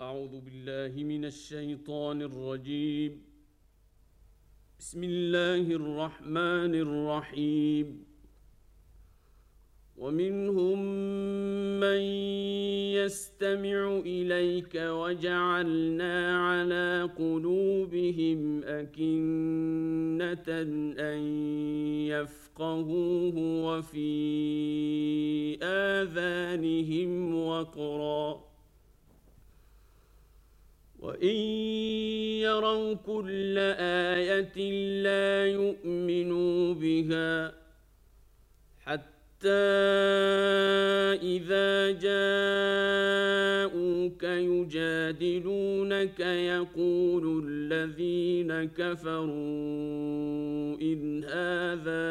أعوذ بالله من الشيطان الرجيم. بسم الله الرحمن الرحيم. ومنهم من يستمع إليك وجعلنا على قلوبهم أكنة أن يفقهوه وفي آذانهم وقرا وإن يروا كل آية لا يؤمنوا بها حتى إذا جاءوك يجادلونك يقول الذين كفروا إن هذا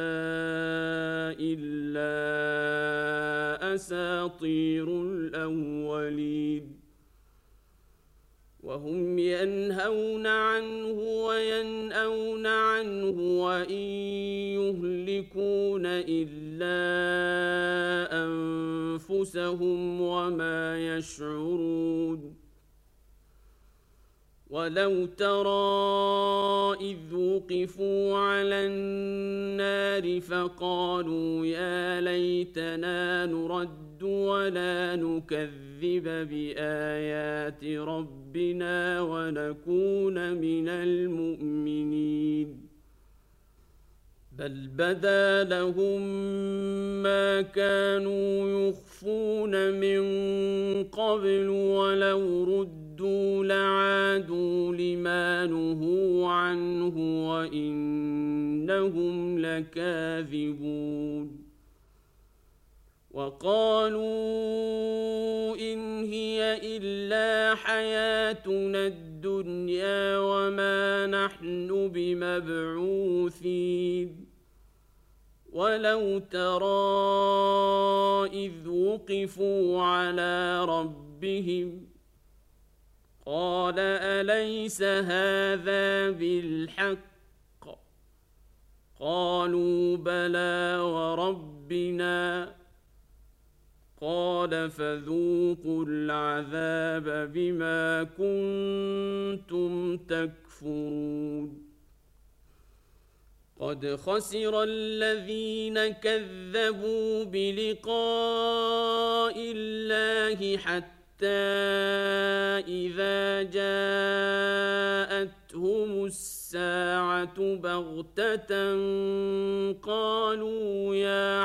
إلا أساطير الأولين وهم ينهون عنه وينأون عنه وإن يهلكون إلا أنفسهم وما يشعرون ولو ترى إذ وقفوا على النار فقالوا يا ليتنا نرد ولا نكذب بآيات ربنا ونكون من المؤمنين بل بدا لهم ما كانوا يخفون من قبل ولو ردوا لعادوا لما نهوا عنه وإنهم لكاذبون وقالوا إن هي إلا حياتنا الدنيا وما نحن بمبعوثين ولو ترى إذ وقفوا على ربهم قال أليس هذا بالحق قالوا بلى وربنا قال فذوقوا العذاب بما كنتم تكفرون قد خسر الذين كذبوا بلقاء الله حتى إذا جاءتهم الساعة بغتة قالوا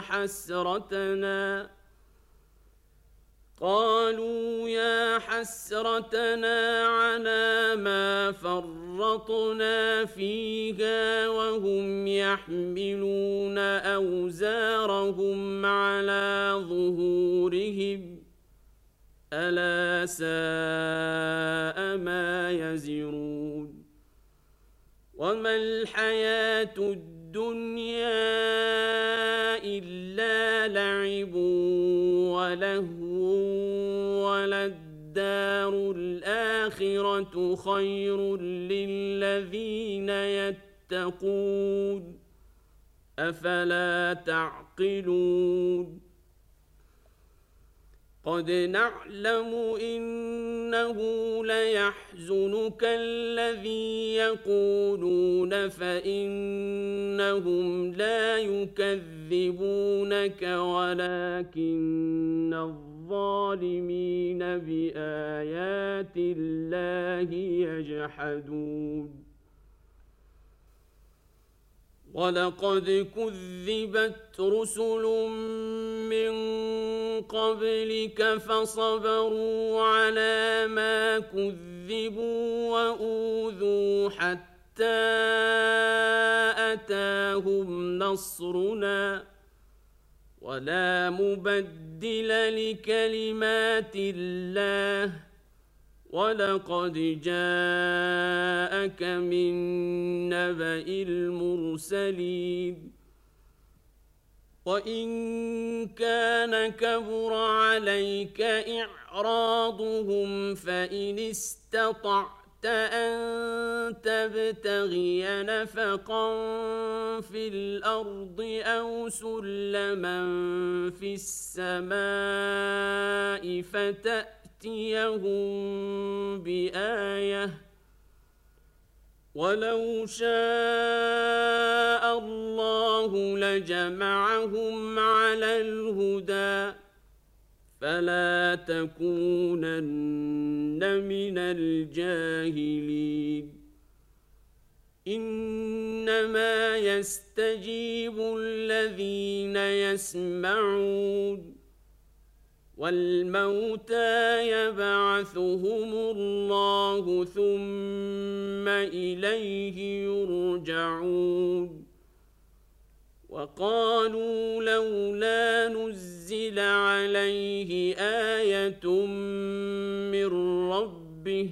يا حسرتنا على ما فرطنا فيها وهم يحملون أوزارهم على ظهورهم ألا ساء ما يزرون وما الحياة الدنيا إلا لعب ولهو وللدار الآخرة خير للذين يتقون أفلا تعقلون قد نعلم إنه ليحزنك الذي يقولون فإنهم لا يكذبونك ولكن الظالمين بآيات الله يجحدون ولقد كذبت رسل من قبلك فصبروا على ما كذبوا وأوذوا حتى أتاهم نصرنا ولا مبدل لكلمات الله ولقد جاءك من نبأ المرسلين وإن كان كبر عليك إعراضهم فإن استطعت أن تبتغي نفقا في الأرض أو سلما في السماء فتأتيهم بآية ولو شاء الله لجمعهم على الهدى فلا تكونن من الجاهلين إنما يستجيب الذين يسمعون والموتى يبعثهم الله ثم إليه يرجعون وقالوا لولا نزل عليه آية من ربه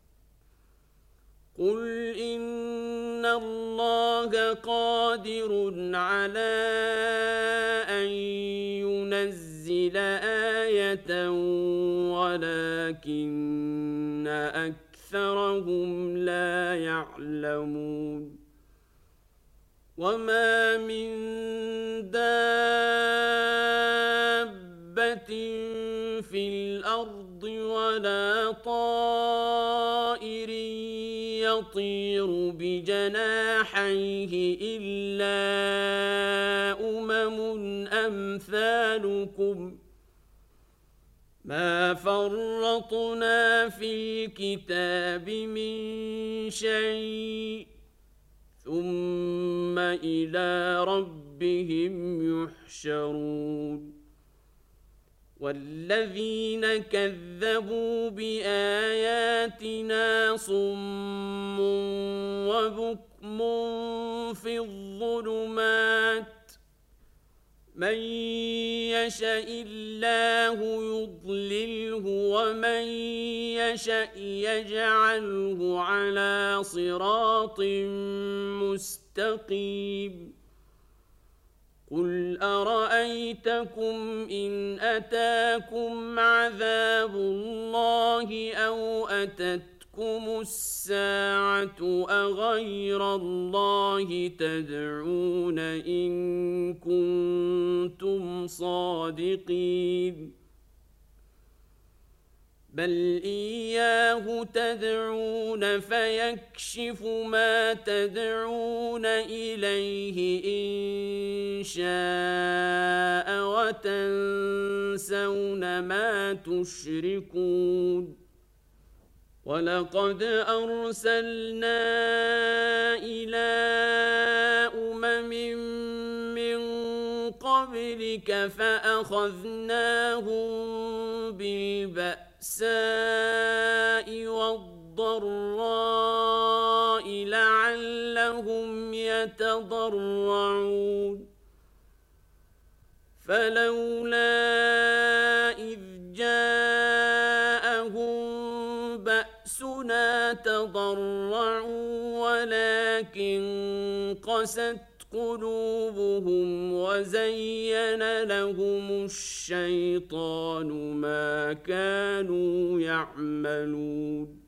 قل إن الله قادر على أن ينزل آية ولكن أكثرهم لا يعلمون وما من دابة في الأرض ولا طائر يطير بجناحيه إلا أمثالكم ما فرطنا في الكتاب من شيء ثم إلى ربهم يحشرون والذين كذبوا بآياتنا صم وبكم في الظلمات من يشاء الله يضلله ومن يشاء يجعله على صراط مستقيم قل أرأيتكم إن أتاكم عذاب الله أو أتتكم الساعة أغير الله تدعون إن كنتم صادقين بل إياه تدعون فيكشف ما تدعون إليه إن شاء وتنسون ما تشركون ولقد أرسلنا إلى من قبلك فأخذناهم بالبأساء والضراء لعلهم يتضرعون فلولا إذ جاءهم بأسنا تضرعوا ولكن قست قلوبهم وزين لهم الشيطان ما كانوا يعملون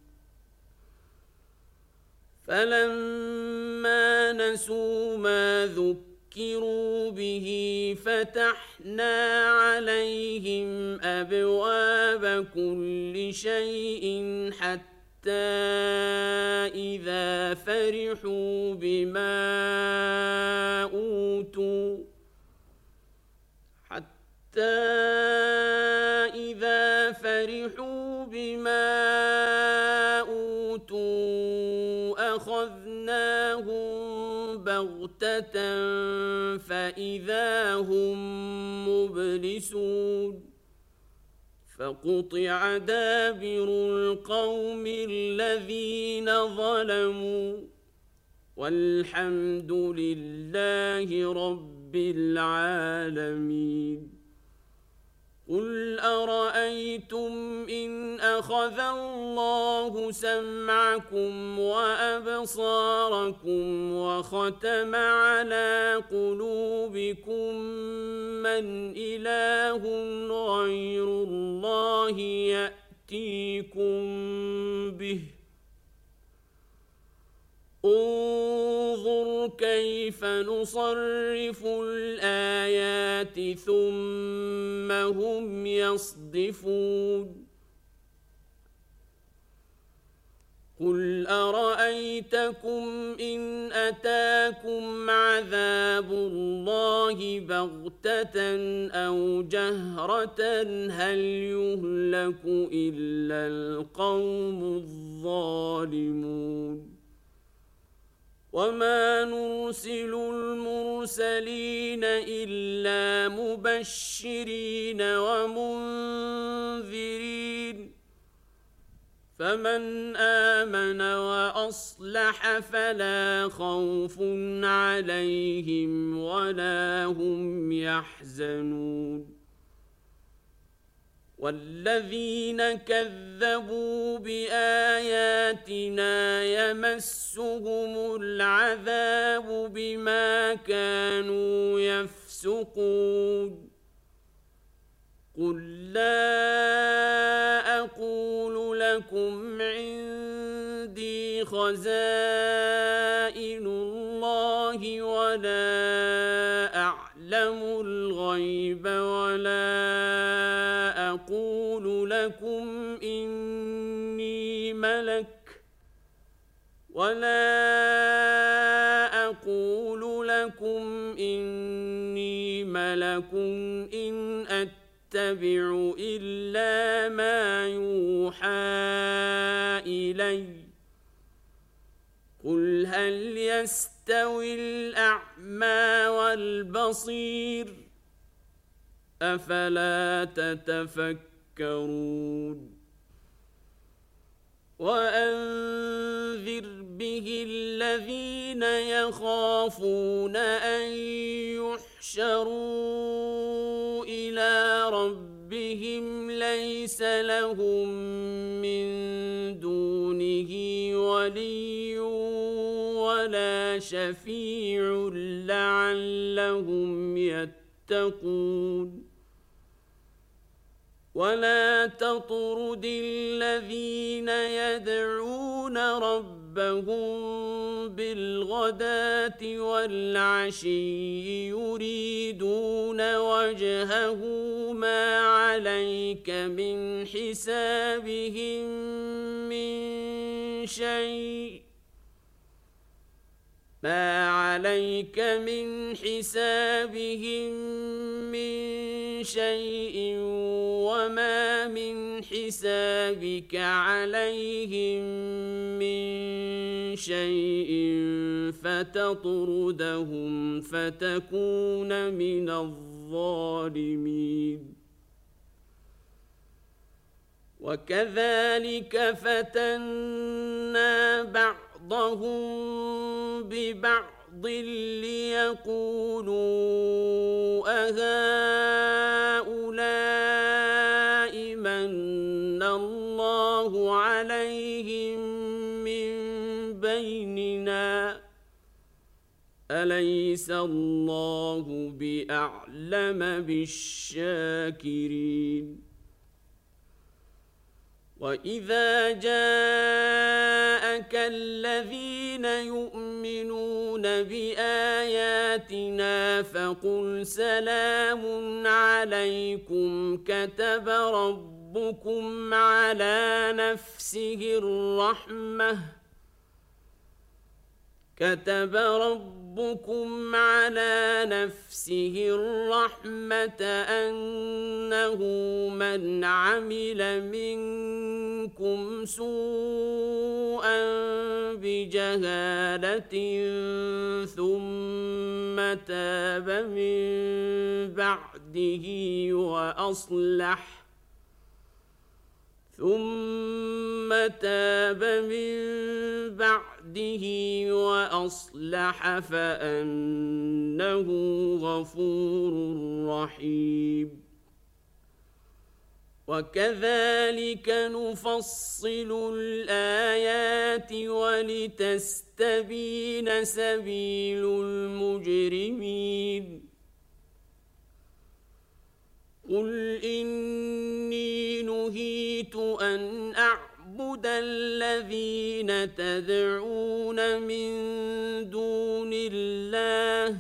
فلما نسوا ما ذكروا به فتحنا عليهم أبواب كل شيء حتى إذا فرحوا بما أوتوا أخذناهم بغتة فإذا هم مبلسون فقطع دابر القوم الذين ظلموا والحمد لله رب العالمين قل أرأيتم إن أخذ الله سمعكم وأبصاركم وختم على قلوبكم من إله غير الله يأتيكم به انظر كيف نصرف الآيات ثم هم يصدفون قل أرأيتكم إن أتاكم عذاب الله بغتة أو جهرة هل يهلك إلا القوم الظالمون وما نرسل المرسلين إلا مبشرين ومنذرين فمن آمن وأصلح فلا خوف عليهم ولا هم يحزنون والذين كذبوا بآياتنا يمسهم العذاب بما كانوا يفسقون قل لا أقول لكم عندي خزائن الله ولا أعلم الغيب ولا أقول لكم إني ملك إن أتبع إلا ما يوحى إلي قل هل يستوي الأعمى والبصير أفلا تتفكرون وأنذر به الذين يخافون أن يحشروا إلى ربهم ليس لهم من دونه ولي ولا شفيع لعلهم يتقون ولا تطرد الذين يدعون ربهم بالغداة والعشي يريدون وجهه ما عليك من حسابهم من شيء وما من حسابك عليهم من شيء فتطردهم فتكون من الظالمين وكذلك فتنا بعضهم ببعض ليقولوا أهؤلاء من الله عليهم من بيننا أليس الله بأعلم بالشاكرين وإذا جاءك الذين يؤمنون بآياتنا فقل سلام عليكم كتب ربكم على نفسه الرحمة أنه من عمل منكم سوءا بجهالة ثم تاب من بعده وأصلح فأنه غفور رحيم وكذلك نفصل الآيات ولتستبين سبيل المجرمين قل إني نهيت أن أعبد الذين تدعون من دون الله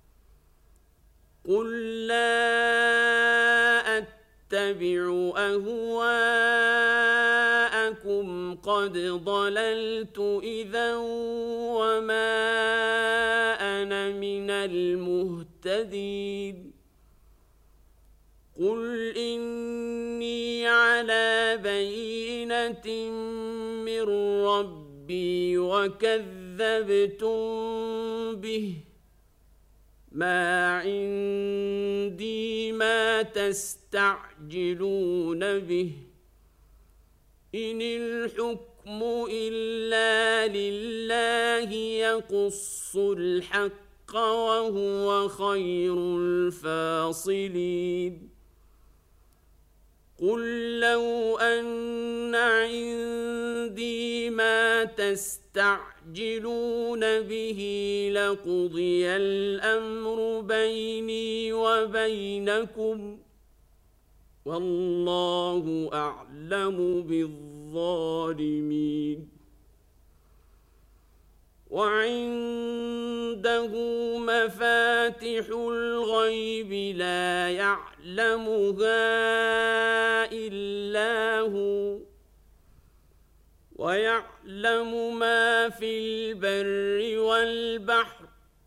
قل لا أتبع أهواءكم فقد ضللت إذا وما أنا من المهتدين قل إني على بينة من ربي وكذبتم به ما عندي ما تستعجلون به إن الحكم إلا لله يقص الحق وهو خير الفاصلين قل لو أن عندي ما تستعجلون به لقضي الأمر بيني وبينكم والله أعلم بالظالمين وعنده مفاتح الغيب لا يعلمها إلا هو ويعلم ما في البر والبحر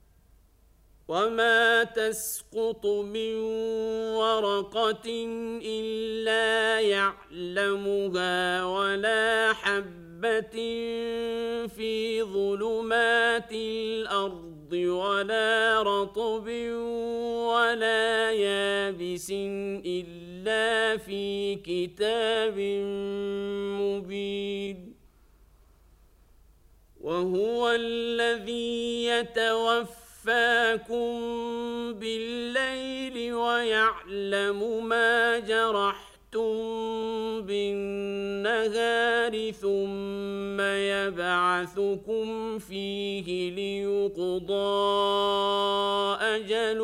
وما تسقط من ورقة إلا يعلمها ولا حبة في ظلمات الأرض ولا رطب ولا يابس إلا في كتاب مبين وهو الذي يتوفاكم بالليل ويعلم ما جرحتم بالنهار ثم يبعثكم فيه ليقضى أجل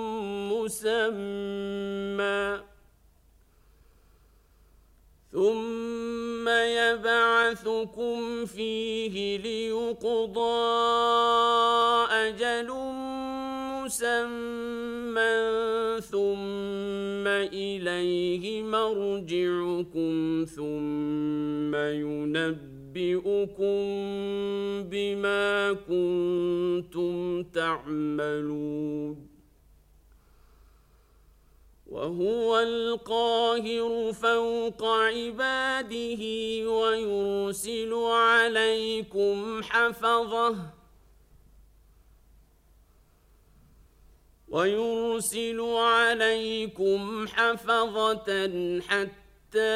مسمى ثم إليه مرجعكم ثم ينبئكم بما كنتم تعملون وهو القاهر فوق عباده ويرسل عليكم حفظة حتى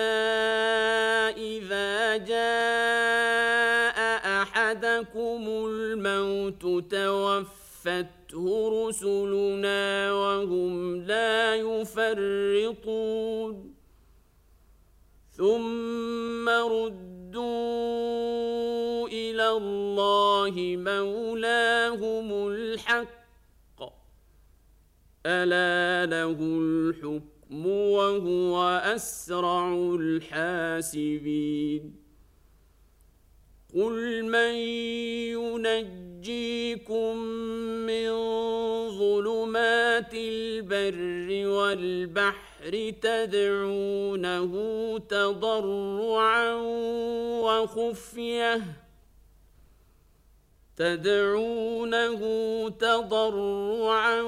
إذا جاء أحدكم الموت توفته رسلنا وهم لا يفرطون ثم ردوا إلى الله مولاهم الحق ألا له الحكم وهو أسرع الحاسبين قل من ينجيكم من ظلمات البر والبحر تدعونه تضرعا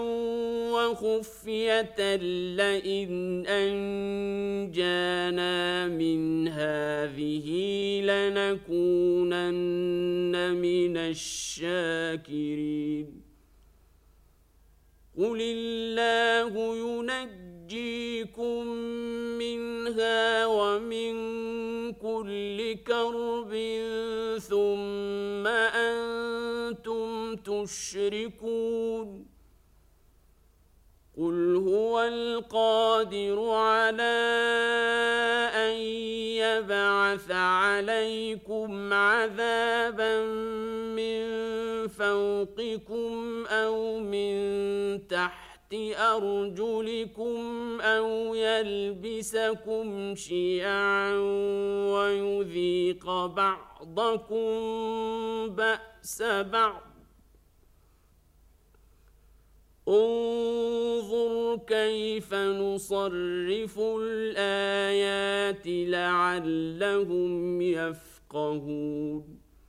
وخفية لئن أنجانا من هذه لنكونن من الشاكرين قل الله ينجيكم منها ومن كل كرب ثم أنتم تشركون قل هو القادر على أن يبعث عليكم عذابا من فوقكم أو من تحت أرجلكم أو يلبسكم شيعا ويذيق بعضكم بأس بعض انظر كيف نصرف الآيات لعلهم يفقهون يفقهون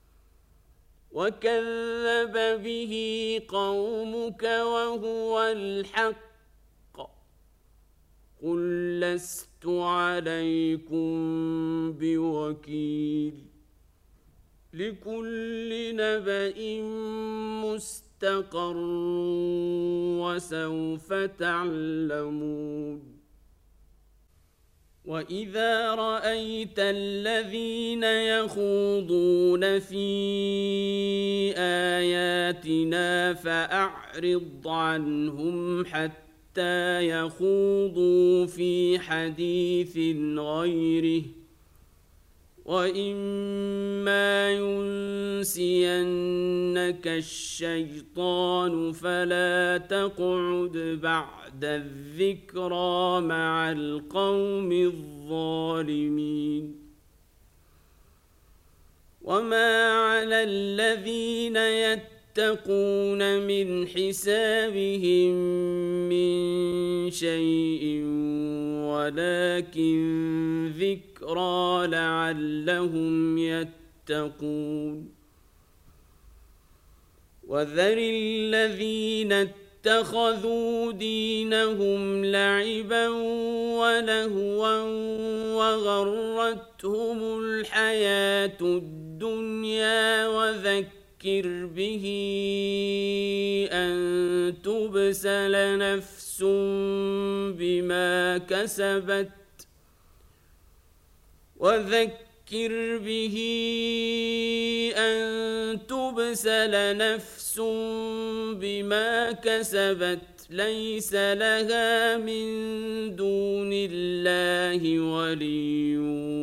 وكذب به قومك وهو الحق قل لست عليكم بوكيل لكل نبأ مستقر وسوف تعلمون وإذا رأيت الذين يخوضون في آياتنا فأعرض عنهم حتى يخوضوا في حديث غيره وإما ينسينك الشيطان فلا تقعد بعد الذكرى مع القوم الظالمين وما على الذين يتقون من حسابهم من شيء ولكن ذكرى لعلهم يتقون وذر الذين اتخذوا دينهم لعبا ولهوا وغرتهم الحياة الدنيا وذكر به أن تبسل نفس بما كسبت ليس لها من دون الله ولي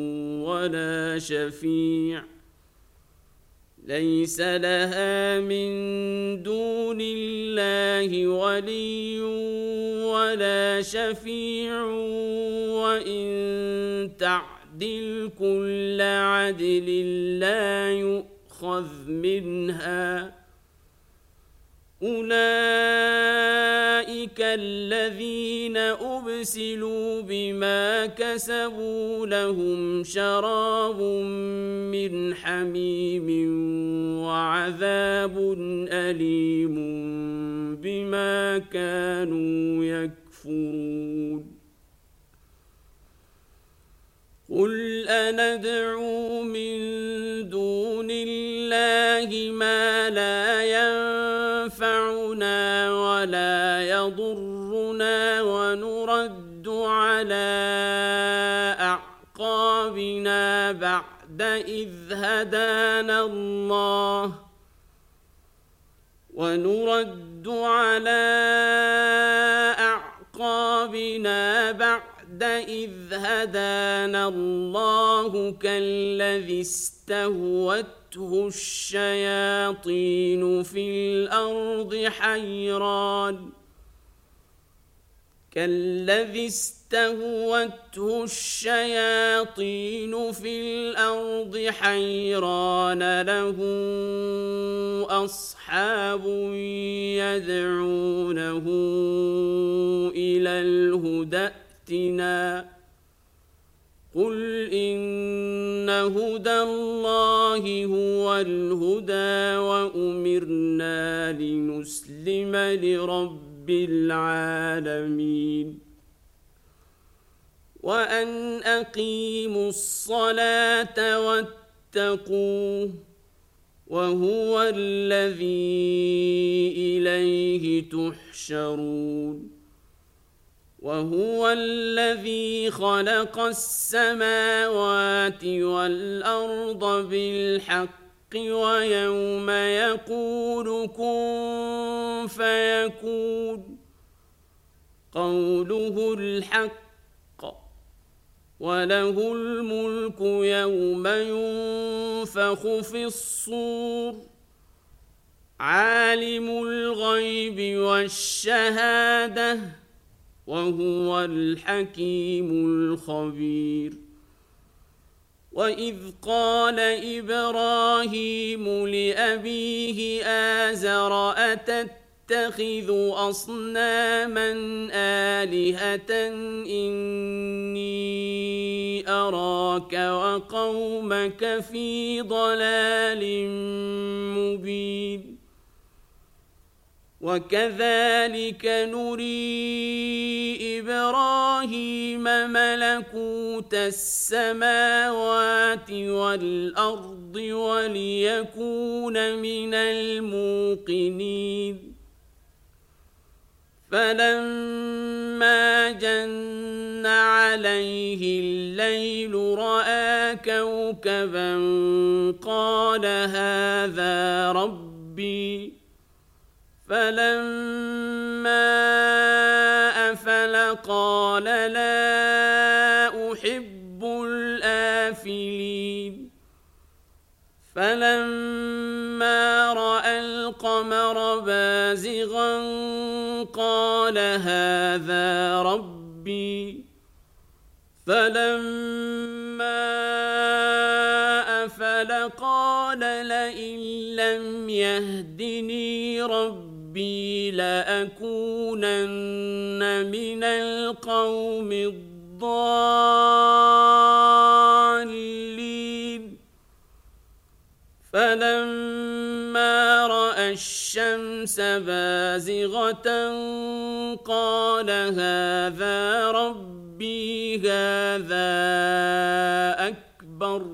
ولا شفيع وإن تعدل كل عدل لا يؤخذ منها أولئك الذين أبسلوا بما كسبوا لهم شراب من حميم وعذاب أليم بما كانوا يكفرون قل أندعو من دون الله ما لا ينفعنا ولا يضرنا ونرد على أعقابنا بعد إذ هدانا الله كالذي استهوته الشياطين في الأرض حيران له أصحاب يدعونه إلى الهدى ائتنا قل إن هدى الله هو الهدى وأمرنا لنسلم لرب العالمين وأن أقيموا الصلاة واتقوه وهو الذي إليه تحشرون وهو الذي خلق السماوات والأرض بالحق ويوم يقول كن فيكون قوله الحق وله الملك يوم ينفخ في الصور عالم الغيب والشهادة وهو الحكيم الخبير وإذ قال إبراهيم لأبيه آزر تتخذ أصناما آلهة إني أراك وقومك في ضلال مبين وكذلك نري إبراهيم ملكوت السماوات والأرض وليكون من الموقنين فلما جن عليه الليل رأى كوكبا قال هذا ربي فلما أفل قال لا أحب الآفلين فلما رأى القمر بازغا قال هذا ربي فلما أفل قال لئن لم يهدني ربي لأكونن من القوم الضالين فلما رأى الشمس بازغة قال هذا ربي هذا أكبر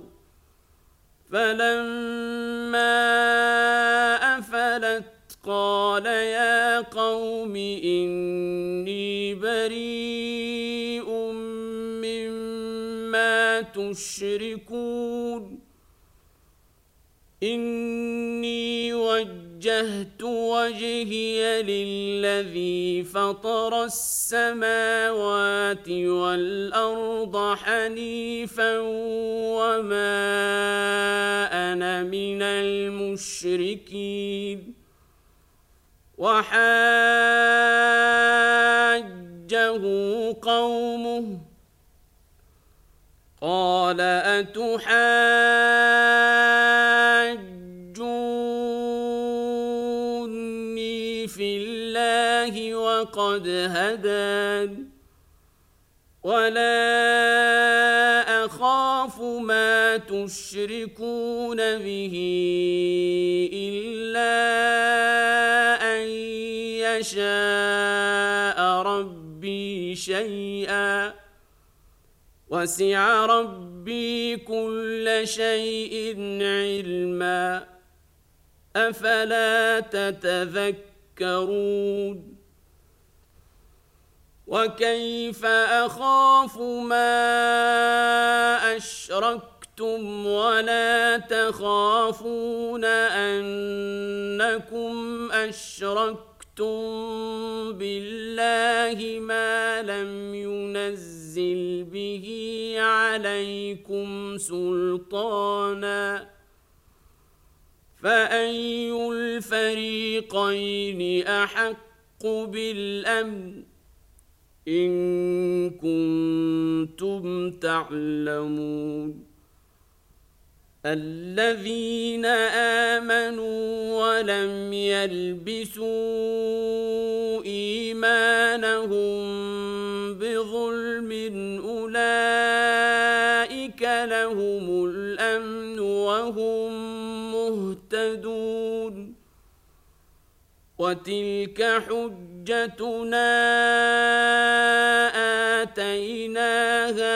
فلما أفلت قال يا قوم إني بريء مما تشركون إني وجهت وجهي للذي فطر السماوات والأرض حنيفا وما أنا من المشركين وحاجه قومه قال أتحاجوني في الله وقد هدان ولا أخاف ما تشركون به إلا أن يشاء ربي شيئا وسع ربي كل شيء علما أفلا تتذكرون وكيف أخاف ما أشركتم ولا تخافون أنكم أشركتم بالله ما لم ينزل به عليكم سلطانا فأي الفريقين أحق بالأمن إن كنتم تعلمون الذين آمنوا ولم يلبسوا إيمانهم بظلم أولئك لهم الأمن وهم مهتدون وتلك حجتنا آتيناها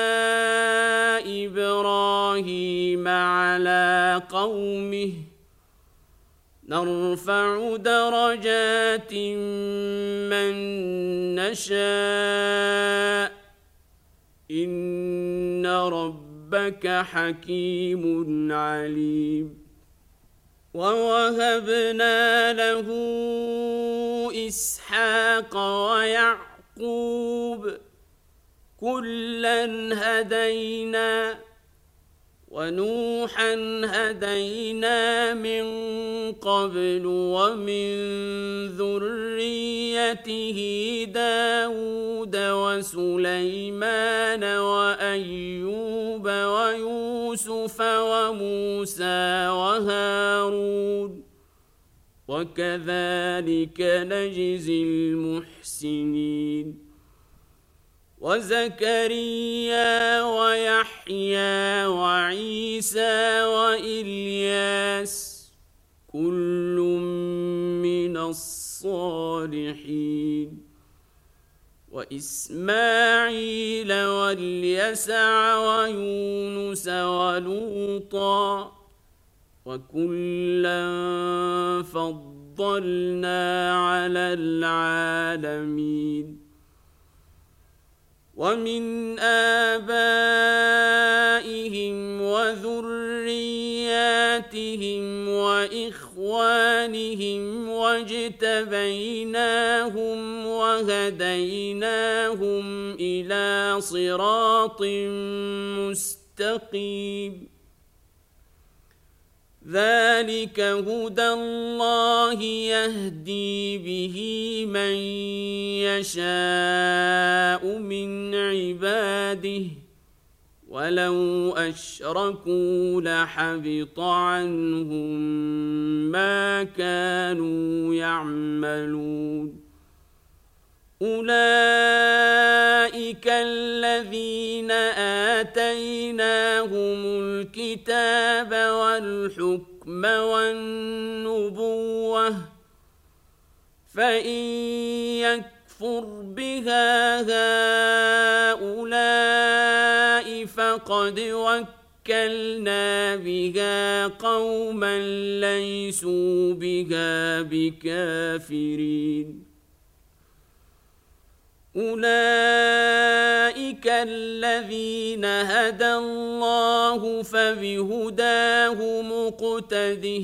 إبراهيم على قومه نرفع درجات من نشاء إن ربك حكيم عليم ووهبنا له إسحاق ويعقوب كلا هدينا ونوحا هدينا من قبل ومن ذريته داود وسليمان وأيوب ويوسف وموسى وهارون وكذلك نجزي المحسنين وزكريا ويحيى وعيسى وإلياس كل من الصالحين وإسماعيل واليسع ويونس ولوطا وكلا فضلنا على العالمين ومن آبائهم وذرياتهم وإخوانهم واجتبيناهم وهديناهم إلى صراط مستقيم ذلك هدى الله يهدي به من يشاء من عباده ولو أشركوا لحبط عنهم ما كانوا يعملون أولئك الذين آتيناهم الكتاب والحكم والنبوة فإن يكفر بها هؤلاء فقد وكلنا بها قوما ليسوا بها بكافرين أولئك الذين هدى الله فبهداه مقتده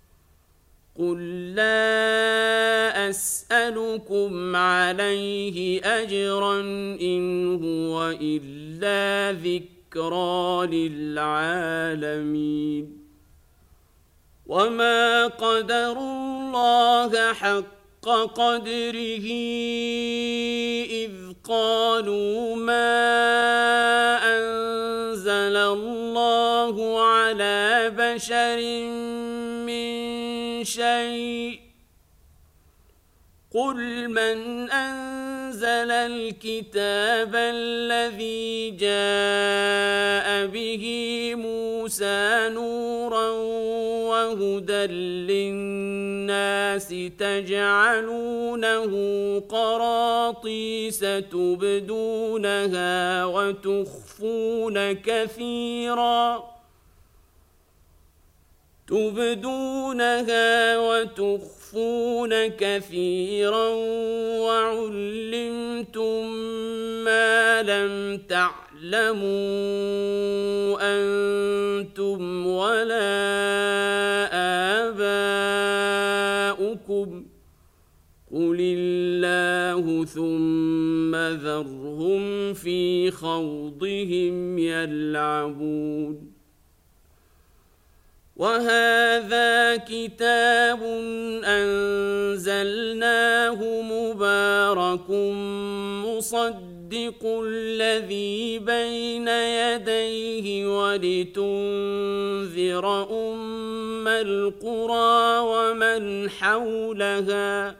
قل لا أسألكم عليه أجرا إن هو إلا ذكرى للعالمين وما قدروا الله حق قدره إذ قالوا ما أنزل الله على بشر من شيء قل من أنزل الكتاب الذي جاء به موسى نورا وهدى للناس تجعلونه قراطيس تبدونها وتخفون كثيرا وعلمتم ما لم تعلموا أنتم ولا آباؤكم قل الله ثم ذرهم في خوضهم يلعبون وهذا كتاب أنزلناه مبارك مصدق الذي بين يديه ولتنذر أم القرى ومن حولها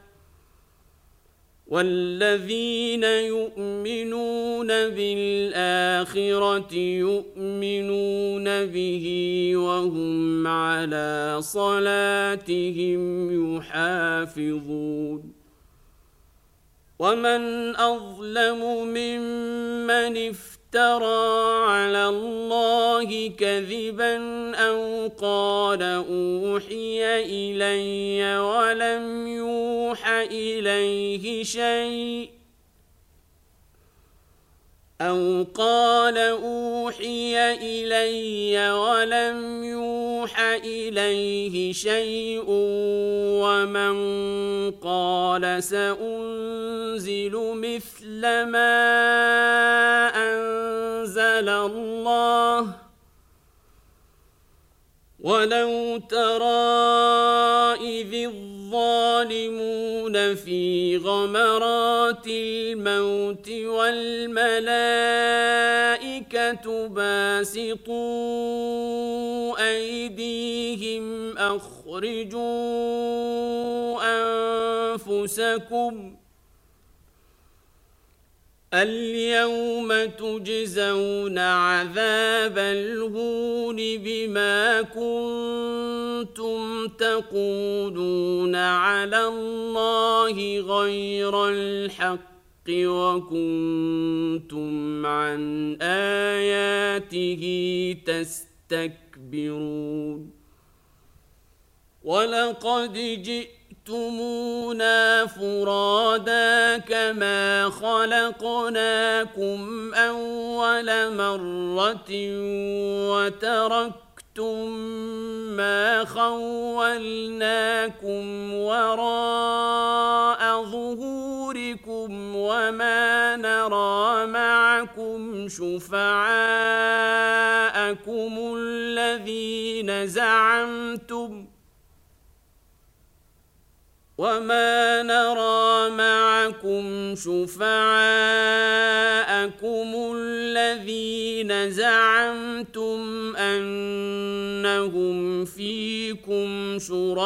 والذين يؤمنون بالآخرة يؤمنون به وهم على صلاتهم يحافظون ومن أظلم ممن افترى على الله كذبا أو قال أوحي إلي ولم يوح إليه شيء ومن قال سأنزل مثل ما أنزل الله ولو ترى إذ الظالمون في غمرات الموت والملائكة باسطوا أيديهم أخرجوا أنفسكم اليوم تجزون عذاب الهون بما كنتم تقولون على الله غير الحق وكنتم عن آياته تستكبرون ولقد جئتمونا فرادا كما خلقناكم أول مرة وتركتم ما خولناكم وراء ظهوركم وما نرى معكم شفعاءكم الذين زعمتم أنهم فيكم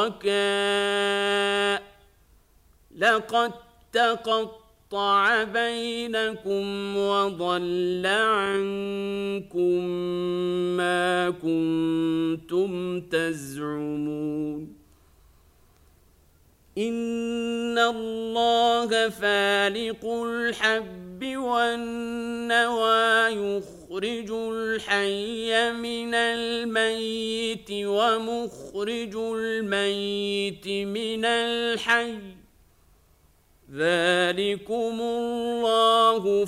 شركاء لقد تقطع بينكم وضل عنكم ما كنتم تزعمون إن الله فالق الحب والنوى يخرج الحي من الميت ومخرج الميت من الحي ذلكم الله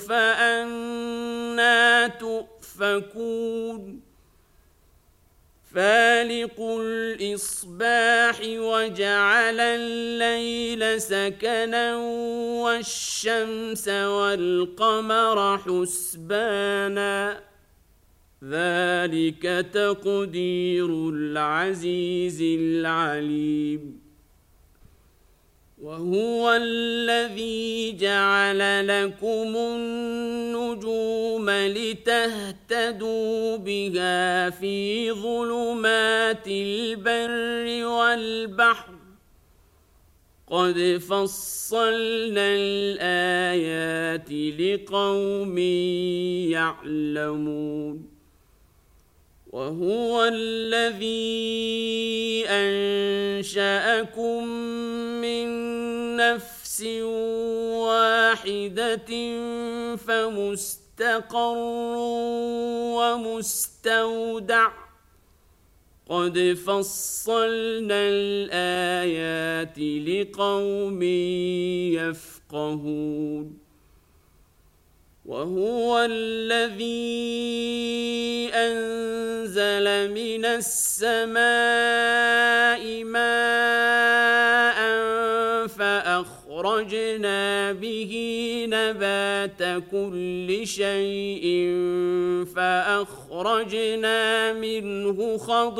فأنى تؤفكون فالق الإصباح وجعل الليل سكنا والشمس والقمر حسبانا ذلك تقدير العزيز العليم وهو الذي جعل لكم النجوم لتهتدوا بها في ظلمات البر والبحر قد فصلنا الآيات لقوم يعلمون وهو الذي أنشأكم من نفس واحدة فمستقر ومستودع قد فصلنا الآيات لقوم يفقهون وهو الذي أنزل من السماء ماء فأخرجنا به نبات كل شيء فأخرجنا منه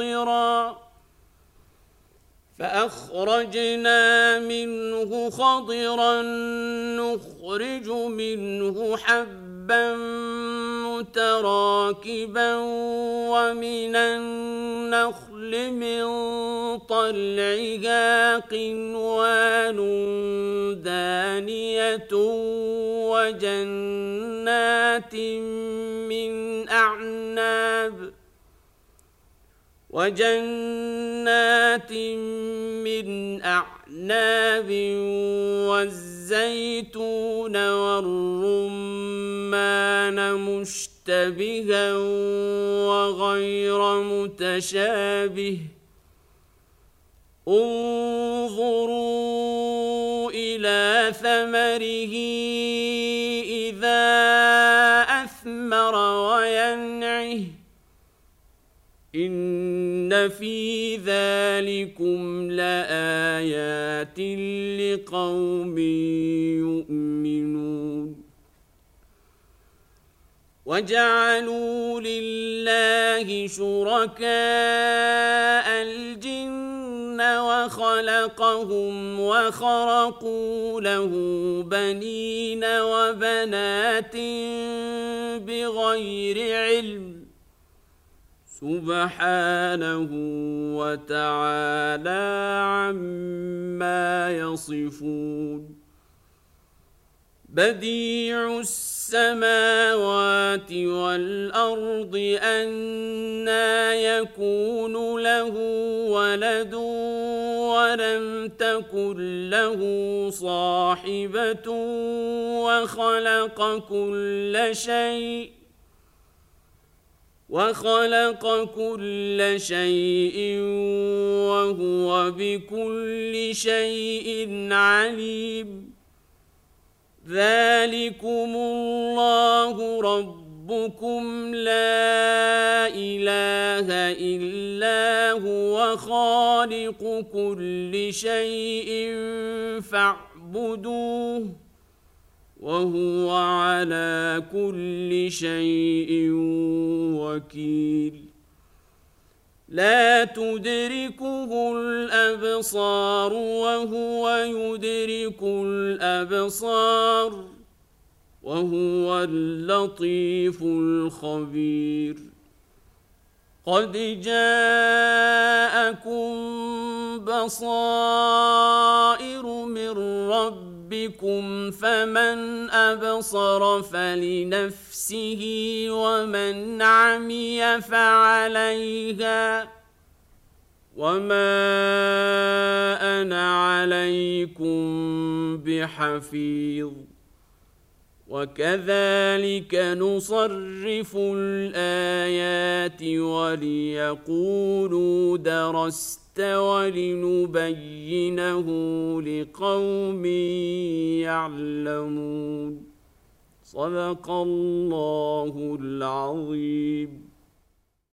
خضرا نخرج منه حبا متراكبا ومن النخل من طلعها قنوان دانية وجنات من أعناب والزيتون والرمان مشتبها وغير متشابه انظروا إلى ثمره إذا أثمر وينعه إن في ذلكم لآيات لقوم يؤمنون وجعلوا لله شركاء الجن وخلقهم وخرقوا له بنين وبنات بغير علم سبحانه وتعالى عما يصفون بديع السماوات والأرض أنى يكون له ولد ولم تكن له صاحبة وخلق كل شيء وهو بكل شيء عليم ذلكم الله ربكم لا إله إلا هو خالق كل شيء فاعبدوه وهو على كل شيء وكيل لا تدركه الأبصار وهو يدرك الأبصار وهو اللطيف الخبير قد جاءكم بصائر من ربكم فمن أبصر فلنفسه ومن عمي فعليها وما أنا عليكم بحفيظ وكذلك نصرف الآيات وليقولوا درست ولنبينه لقوم يعلمون صدق الله العظيم.